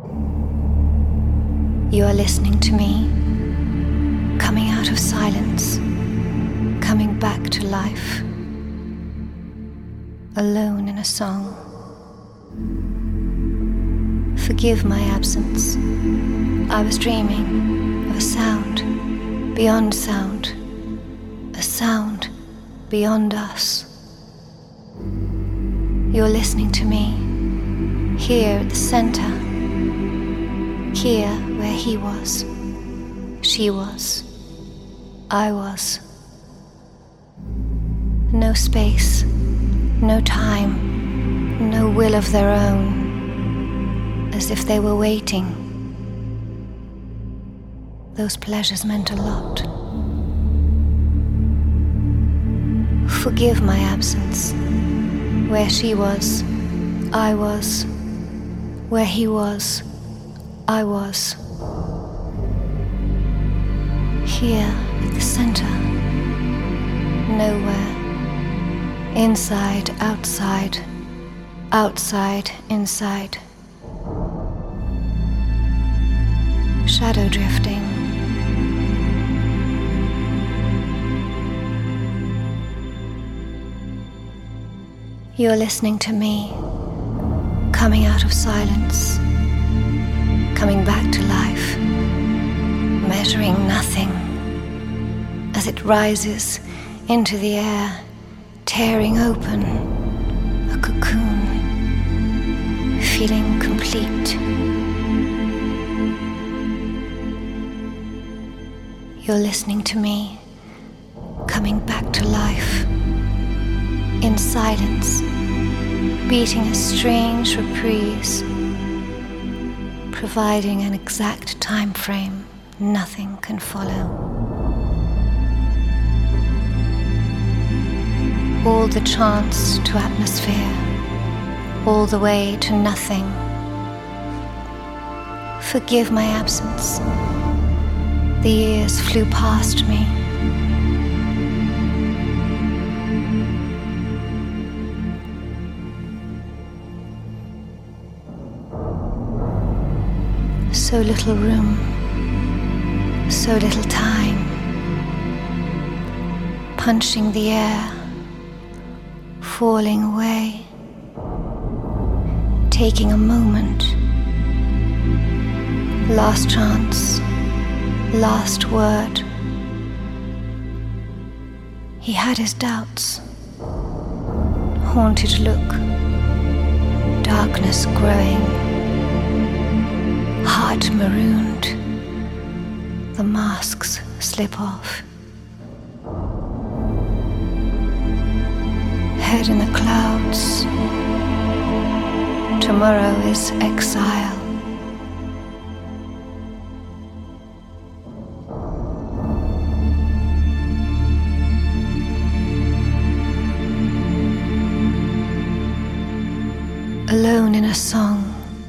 You are listening to me, coming out of silence, coming back to life, alone in a song. Forgive my absence. I was dreaming of a sound beyond sound, a sound beyond us. You're listening to me, here at the center, here where he was, she was, I was. No space, no time, no will of their own, as if they were waiting. Those pleasures meant a lot. Forgive my absence. Where she was, I was. Where he was, I was. Here at the center, nowhere. Inside, outside, outside, inside. Shadow drifting. You're listening to me, coming out of silence, coming back to life, measuring nothing as it rises into the air, tearing open a cocoon, feeling complete. You're listening to me, coming back to life, in silence, beating a strange reprise, providing an exact time frame nothing can follow. All the chance to atmosphere, all the way to nothing. Forgive my absence. The years flew past me. So little room, so little time, punching the air, falling away, taking a moment, last chance, last word. He had his doubts, haunted look, darkness growing, heart marooned, the masks slip off. Head in the clouds, tomorrow is exile. Alone in a song,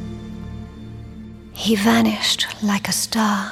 he vanished like a star.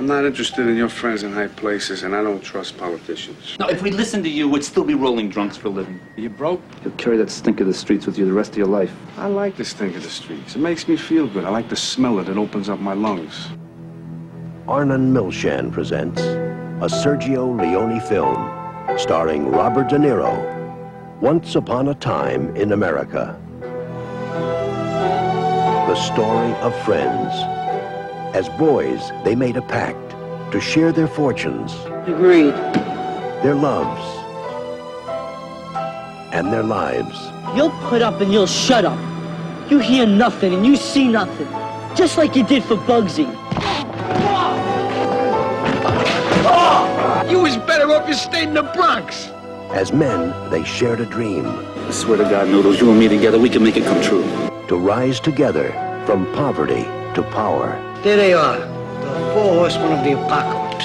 I'm not interested in your friends in high places, and I don't trust politicians. No, if we listened to you, we'd still be rolling drunks for a living. Are you broke? You'll carry that stink of the streets with you the rest of your life. I like the stink of the streets. It makes me feel good. I like the smell of it. It opens up my lungs. Arnon Milchan presents a Sergio Leone film starring Robert De Niro, Once Upon a Time in America. The story of friends. As boys, they made a pact to share their fortunes, Agreed. their loves, and their lives. You'll put up and you'll shut up. You hear nothing and you see nothing. Just like you did for Bugsy. You was better off you stayed in the Bronx. As men, they shared a dream I swear to God, Noodles, you and me together, we can make it come true. to rise together from poverty to power. There they are, the four horsemen of the apocalypse.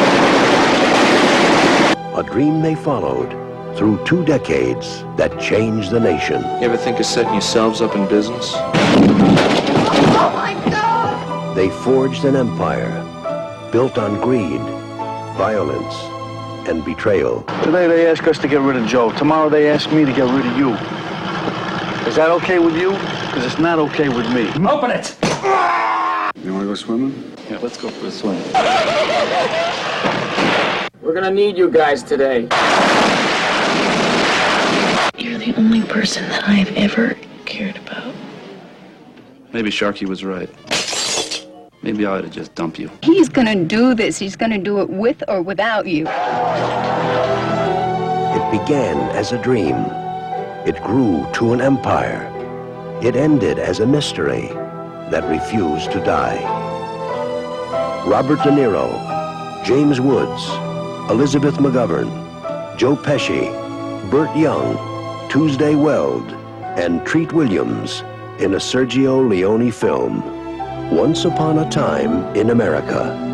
A dream they followed through 2 decades that changed the nation. You ever think of setting yourselves up in business? Oh my God! They forged an empire built on greed, violence, and betrayal. Today they ask us to get rid of Joe. Tomorrow they ask me to get rid of you. Is that okay with you? Because it's not okay with me. Open it! You want to go swimming? Yeah, let's go for a swim. We're gonna need you guys today. You're the only person that I've ever cared about. Maybe Sharky was right. Maybe I ought to just dump you. He's gonna do this. He's gonna do it with or without you. It began as a dream. It grew to an empire. It ended as a mystery that refused to die. Robert De Niro, James Woods, Elizabeth McGovern, Joe Pesci, Burt Young, Tuesday Weld, and Treat Williams in a Sergio Leone film, Once Upon a Time in America.